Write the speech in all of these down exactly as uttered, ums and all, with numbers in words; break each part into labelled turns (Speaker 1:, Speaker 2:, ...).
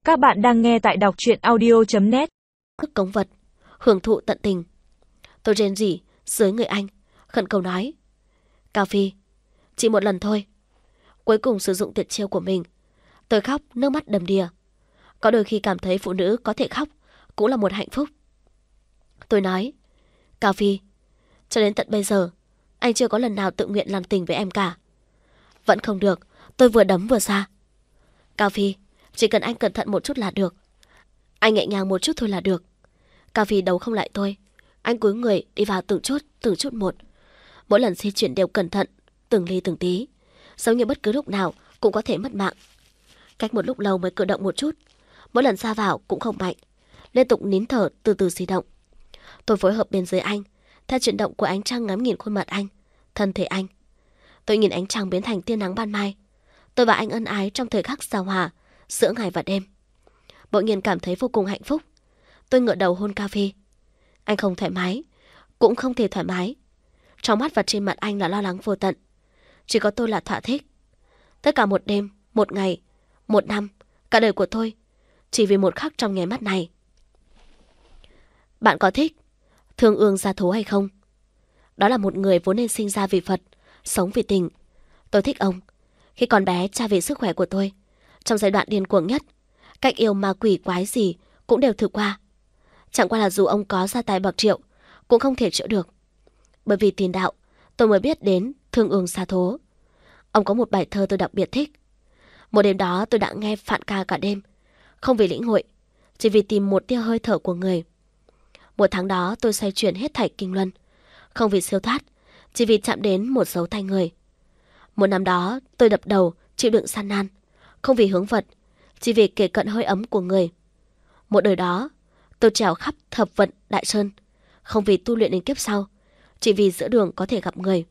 Speaker 1: Các bạn đang nghe tại đọc truyện audio chấm net.
Speaker 2: Thức cống vật, hưởng thụ tận tình. Tôi rên rỉ dưới người anh, khẩn cầu nói: Cao Phi, chỉ một lần thôi. Cuối cùng sử dụng tuyệt chiêu của mình. Tôi khóc nước mắt đầm đìa. Có đôi khi cảm thấy phụ nữ có thể khóc cũng là một hạnh phúc. Tôi nói: Cao Phi, cho đến tận bây giờ anh chưa có lần nào tự nguyện làm tình với em cả. Vẫn không được. Tôi vừa đấm vừa ra: Cao Phi, chỉ cần anh cẩn thận một chút là được. Anh nhẹ nhàng một chút thôi là được. Cao Phi đấu không lại tôi. Anh cúi người đi vào từng chút, từng chút một. Mỗi lần di chuyển đều cẩn thận, từng ly từng tí, giống như bất cứ lúc nào cũng có thể mất mạng. Cách một lúc lâu mới cử động một chút. Mỗi lần ra vào cũng không mạnh, liên tục nín thở từ từ di động. Tôi phối hợp bên dưới anh, theo chuyển động của ánh trăng ngắm nhìn khuôn mặt anh, thân thể anh. Tôi nhìn ánh trăng biến thành tia nắng ban mai. Tôi và anh ân ái trong thời khắc giao hòa giữa ngày và đêm. Bỗng nhiên cảm thấy vô cùng hạnh phúc. Tôi ngửa đầu hôn Cao Phi. Anh không thoải mái, cũng không thể thoải mái. Trong mắt và trên mặt anh là lo lắng vô tận. Chỉ có tôi là thỏa thích. Tất cả một đêm, một ngày, một năm, cả đời của tôi, chỉ vì một khắc trong nháy mắt này. Bạn có thích Thương Ương Gia Thố hay không? Đó là một người vốn nên sinh ra vì Phật, sống vì tình. Tôi thích ông. Khi còn bé, cha vì sức khỏe của tôi, trong giai đoạn điên cuồng nhất, cách yêu ma quỷ quái gì cũng đều thử qua. Chẳng qua là dù ông có gia tài bậc triệu, cũng không thể chữa được. Bởi vì tiền đạo, tôi mới biết đến Thương Ương Gia Thố. Ông có một bài thơ tôi đặc biệt thích. Một đêm đó tôi đã nghe phạn ca cả đêm, không vì lĩnh hội, chỉ vì tìm một tia hơi thở của người. Một tháng đó tôi xoay chuyển hết thảy kinh luân, không vì siêu thoát, chỉ vì chạm đến một dấu tay người. Một năm đó tôi đập đầu chịu đựng gian nan, không vì hướng vật, chỉ vì kề cận hơi ấm của người. Một đời đó tôi trèo khắp thập vận đại sơn, không vì tu luyện đến kiếp sau, chỉ vì giữa đường có thể gặp người.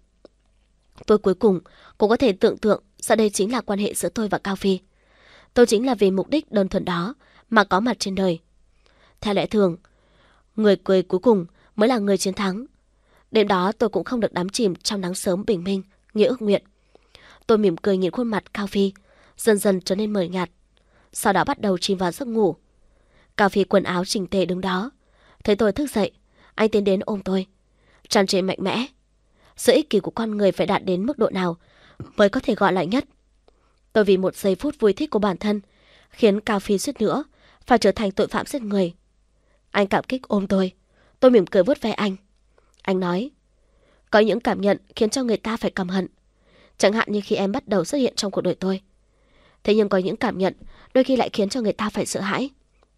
Speaker 2: Tôi cuối cùng cũng có thể tưởng tượng ra đây chính là quan hệ giữa tôi và Cao Phi. Tôi chính là vì mục đích đơn thuần đó mà có mặt trên đời. Theo lẽ thường, người cười cuối cùng mới là người chiến thắng. Đêm đó tôi cũng không được đắm chìm trong nắng sớm bình minh như ước nguyện. Tôi mỉm cười nhìn khuôn mặt Cao Phi, dần dần trở nên mờ nhạt. Sau đó bắt đầu chìm vào giấc ngủ. Cao Phi quần áo chỉnh tề đứng đó. Thấy tôi thức dậy, anh tiến đến ôm tôi, tràn trề mạnh mẽ. Sự ích kỷ của con người phải đạt đến mức độ nào mới có thể gọi là nhất. Tôi vì một giây phút vui thích của bản thân khiến Cao Phi suýt nữa phải trở thành tội phạm giết người. Anh cảm kích ôm tôi. Tôi mỉm cười vuốt ve anh. Anh nói: Có những cảm nhận khiến cho người ta phải căm hận, chẳng hạn như khi em bắt đầu xuất hiện trong cuộc đời tôi. Thế nhưng có những cảm nhận đôi khi lại khiến cho người ta phải sợ hãi,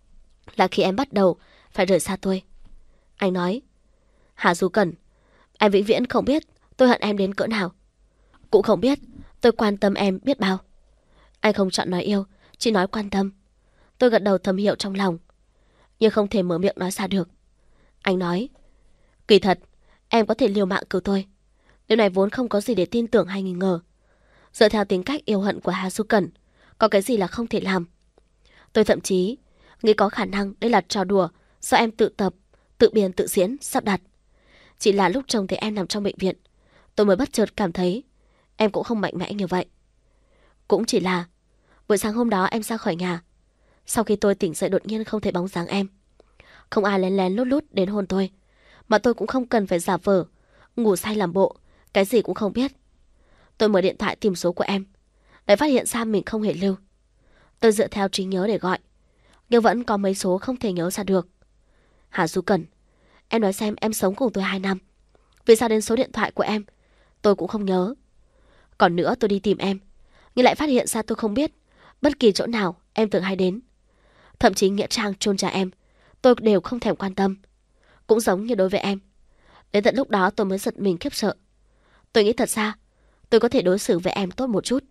Speaker 2: là khi em bắt đầu phải rời xa tôi. Anh nói: Hà Du Cẩn, em vĩnh viễn không biết tôi hận em đến cỡ nào, cũng không biết tôi quan tâm em biết bao. Anh không chọn nói yêu, chỉ nói quan tâm. Tôi gật đầu thầm hiểu trong lòng, nhưng không thể mở miệng nói ra được. Anh nói: Kỳ thật, em có thể liều mạng cứu tôi. Điều này vốn không có gì để tin tưởng hay nghi ngờ. Dựa theo tính cách yêu hận của Hà Du Cẩn, có cái gì là không thể làm. Tôi thậm chí nghĩ có khả năng đây là trò đùa do em tự tập, tự biên tự diễn, sắp đặt. Chỉ là lúc trông thấy em nằm trong bệnh viện, tôi mới bất chợt cảm thấy em cũng không mạnh mẽ như vậy. Cũng chỉ là buổi sáng hôm đó em ra khỏi nhà, sau khi tôi tỉnh dậy đột nhiên không thấy bóng dáng em. Không ai lén lén lút lút đến hôn tôi, mà tôi cũng không cần phải giả vờ ngủ say làm bộ cái gì cũng không biết. Tôi mở điện thoại tìm số của em, lại phát hiện ra mình không hề lưu. Tôi dựa theo trí nhớ để gọi, nhưng vẫn có mấy số không thể nhớ ra được. Hà Du Cẩn, em nói xem, em sống cùng tôi hai năm, vì sao đến số điện thoại của em tôi cũng không nhớ? Còn nữa, tôi đi tìm em, nhưng lại phát hiện ra tôi không biết bất kỳ chỗ nào em từng hay đến. Thậm chí nghĩa trang chôn cha em tôi đều không thèm quan tâm. Cũng giống như đối với em. Đến tận lúc đó tôi mới giật mình khiếp sợ. Tôi nghĩ thật ra tôi có thể đối xử với em tốt một chút.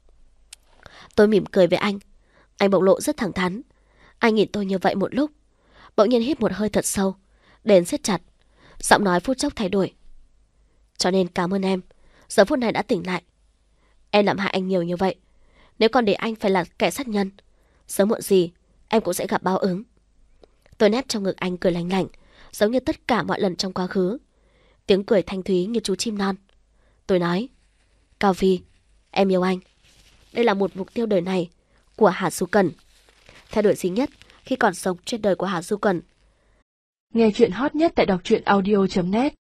Speaker 2: Tôi mỉm cười với anh. Anh bộc lộ rất thẳng thắn. Anh nhìn tôi như vậy một lúc, bỗng nhiên hít một hơi thật sâu, đến siết chặt, giọng nói phút chốc thay đổi. Cho nên cảm ơn em, giờ phút này đã tỉnh lại. Em làm hại anh nhiều như vậy, nếu còn để anh phải là kẻ sát nhân, sớm muộn gì em cũng sẽ gặp báo ứng. Tôi nép trong ngực anh cười lành lành, giống như tất cả mọi lần trong quá khứ. Tiếng cười thanh thúy như chú chim non. Tôi nói: Cao Phi, em yêu anh. Đây là một mục tiêu đời này của Hà Du Cẩn. theo đuổi Dính Nhất khi còn sống trên đời của Hà Du Cần.
Speaker 1: Nghe chuyện hot nhất tại đọc truyện audio chấm net.